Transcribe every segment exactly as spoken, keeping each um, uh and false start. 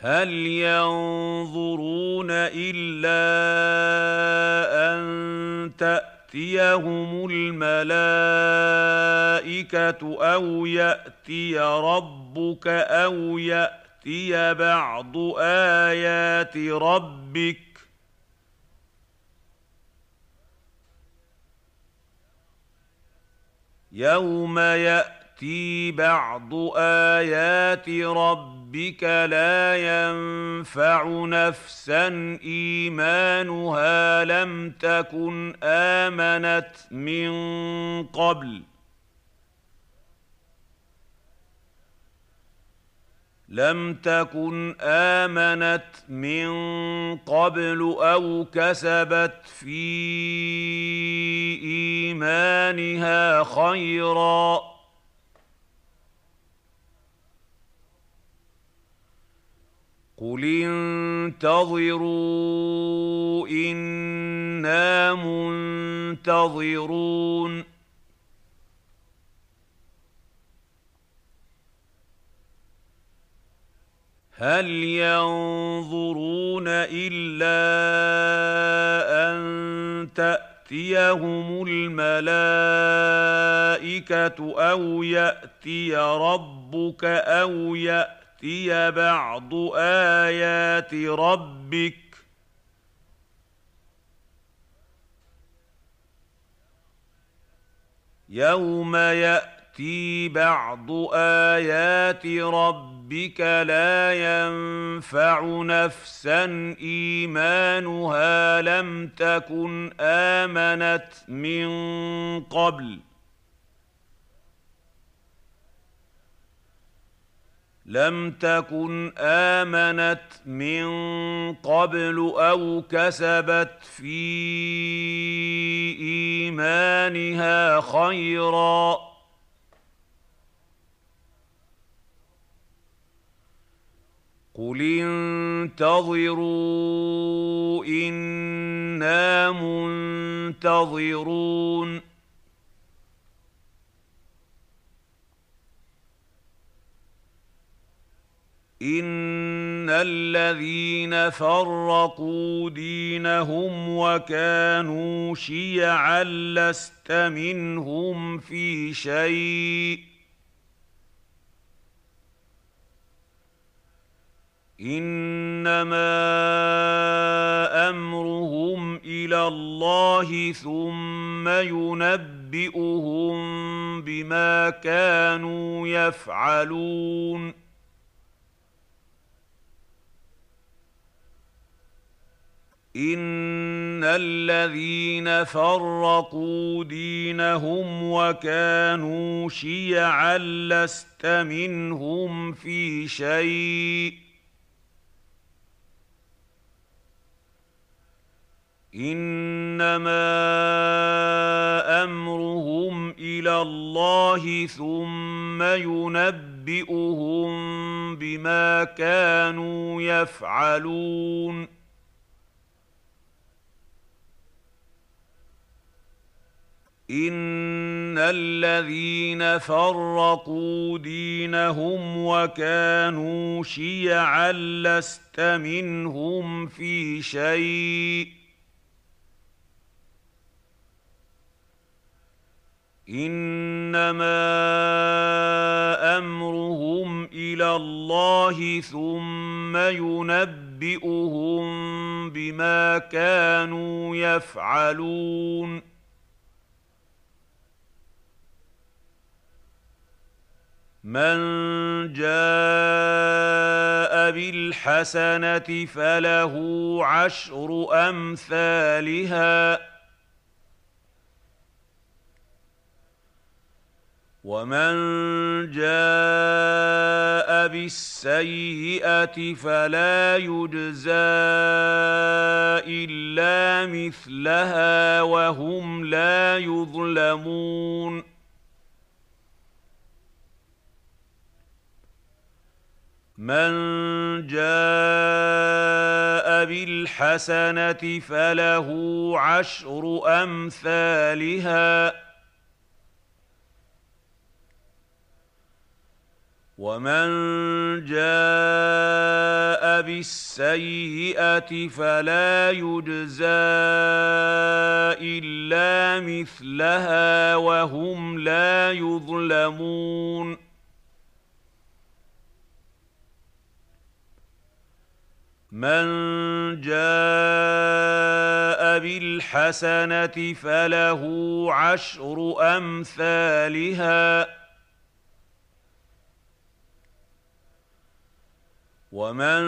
هل ينظرون إلا أن تأتيهم الملائكة أو يأتي ربك أو يأتي بعض آيات ربك يوم يأتي بعض آيات ربك لا ينفع نفسا إيمانها لم تكن آمنت من قبل لم تكن آمنت من قبل أو كسبت في إيمانها خيرا قل انتظروا إنا منتظرون هل ينظرون إلا أن تأتيهم الملائكة أو يأتي ربك أو يأتي بعض آيات ربك يوم يأتي بعض آيات ربك لا ينفع نفسا إيمانها لم تكن آمنت من قبل لم تكن آمنت من قبل أو كسبت في إيمانها خيرا قل انتظروا إنا منتظرون إن الذين فرقوا دينهم وكانوا شيعا لست منهم في شيء إنما أمرهم إلى الله ثم ينبئهم بما كانوا يفعلون إن الذين فرقوا دينهم وكانوا شيعا لست منهم في شيء إنما أمرهم إلى الله ثم ينبئهم بما كانوا يفعلون إن الذين فرقوا دينهم وكانوا شيعا لست منهم في شيء إنما أمرهم إلى الله ثم ينبئهم بما كانوا يفعلون من جاء بالحسنة فله عشر أمثالها ومن جاء بالسيئة فلا يجزى إلا مثلها وهم لا يظلمون من جاء بالحسنة فله عشر أمثالها ومن جاء بالسيئة فلا يجزى إلا مثلها وهم لا يظلمون من جاء بالحسنة فله عشر أمثالها ومن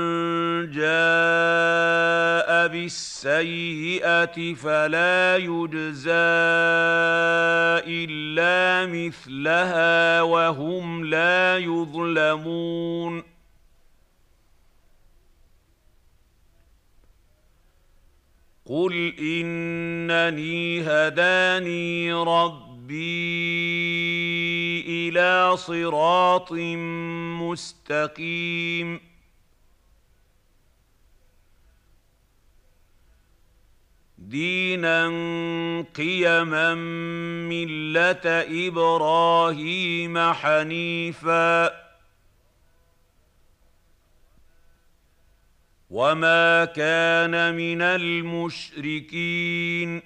جاء بالسيئة فلا يجزى إلا مثلها وهم لا يظلمون قل إنني هداني ربي إلى صراط مستقيم دينا قيما ملة إبراهيم حنيفا وما كان من المشركين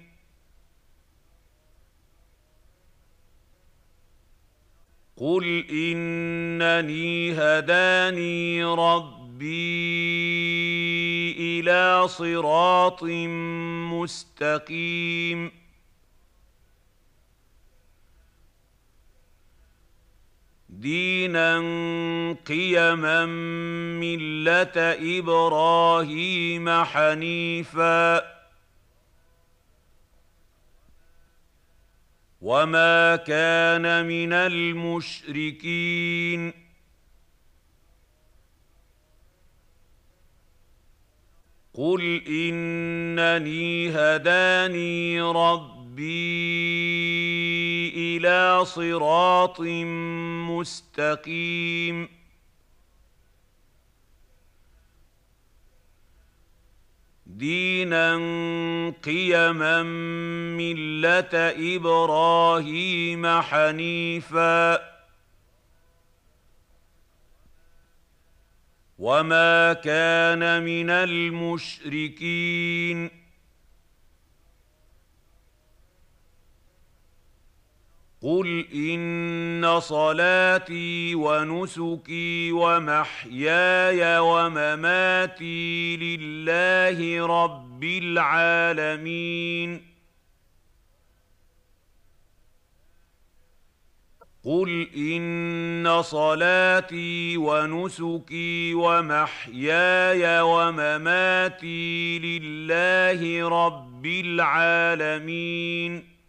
قل إنني هداني ربي إلى صراط مستقيم دينا قيما ملة إبراهيم حنيفا وما كان من المشركين قل إنني هداني ربي إلى صراط مستقيم دينا قيما ملة إبراهيم حنيفا وما كان من المشركين قل إن صلاتي ونسكي ومحياي ومماتي لله رب العالمين قل إن صلاتي ونسكي ومحياي ومماتي لله رب العالمين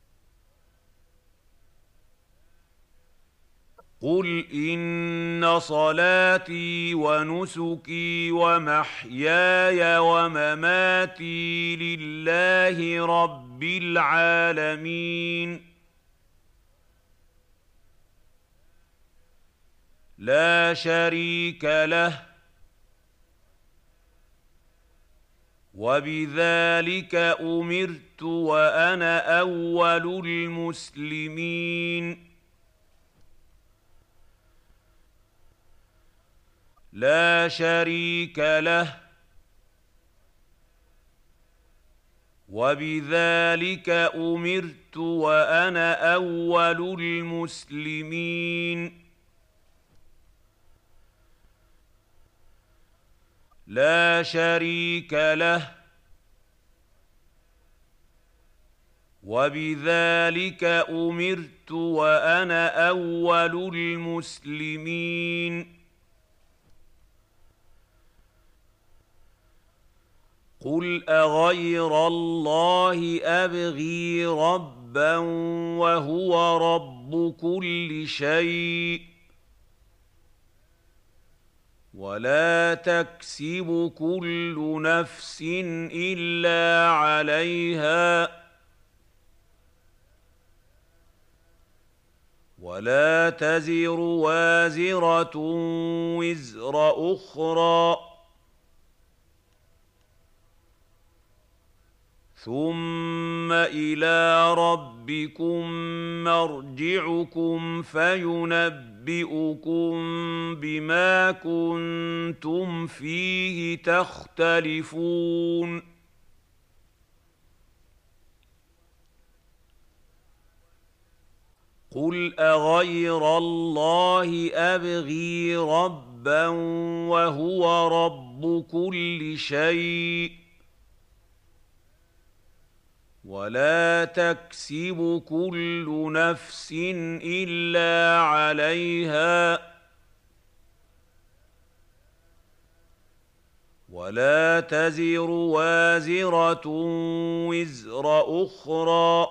قل إن صلاتي ونسكي ومحياي ومماتي لله رب العالمين لا شريك له وبذلك أمرت وأنا أول المسلمين لا شريك له وبذلك أمرت وأنا أول المسلمين لا شريك له وبذلك أمرت وأنا أول المسلمين قل أغير الله أبغي ربا وهو رب كل شيء ولا تكسب كل نفس إلا عليها ولا تزر وازرة وزر أخرى ثم إلى ربكم مرجعكم فينبئكم بما كنتم فيه تختلفون قل أغير الله أبغي ربا وهو رب كل شيء ولا تكسب كل نفس إلا عليها ولا تزر وازرة وزر أخرى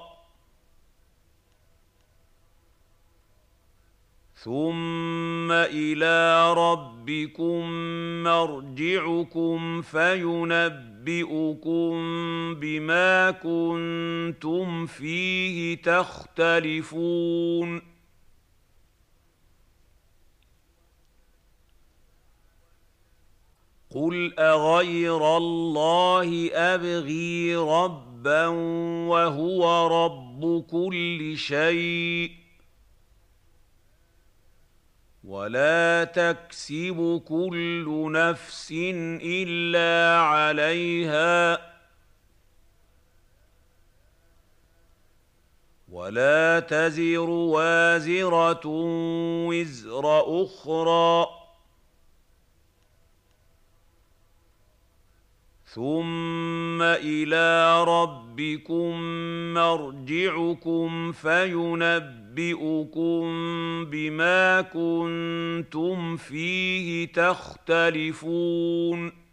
ثم إلى ربكم مرجعكم فينبئكم بما كنتم فيه تختلفون قل أغير الله أبغي ربا وهو رب كل شيء ولا تكسب كل نفس إلا عليها ولا تزر وازرة وزر أخرى ثم إلى ربكم مرجعكم فينبئكم بما كنتم فيه تختلفون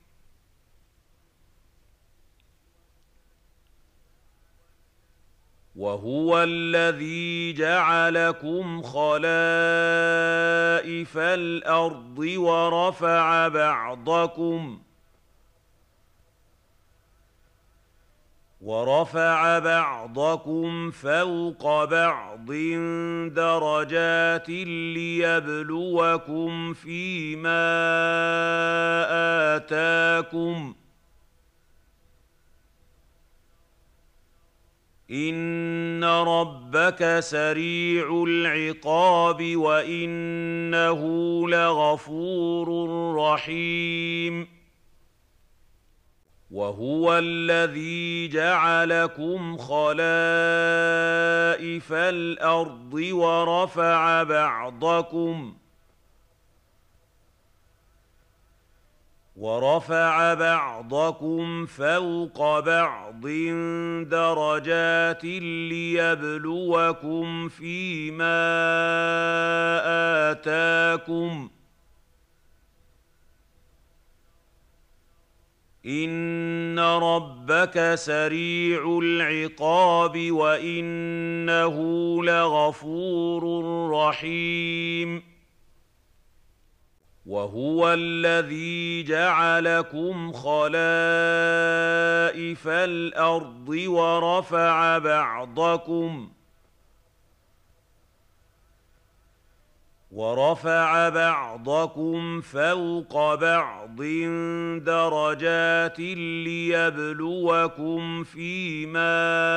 وهو الذي جعلكم خلائف الأرض ورفع بعضكم ورفع بعضكم فوق بعض درجات ليبلوكم فيما آتاكم إن ربك سريع العقاب وإنه لغفور رحيم وهو الذي جعلكم خلائف الأرض ورفع بعضكم ورفع بعضكم فوق بعض درجات ليبلوكم فيما آتاكم إن ربك سريع العقاب وإنه لغفور رحيم وهو الذي جعلكم خلائف الأرض ورفع بعضكم ورفع بعضكم فوق بعض درجات ليبلوكم فيما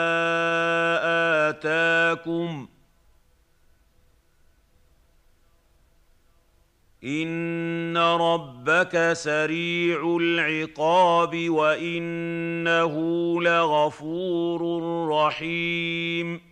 آتاكم إن ربك سريع العقاب وإنه لغفور رحيم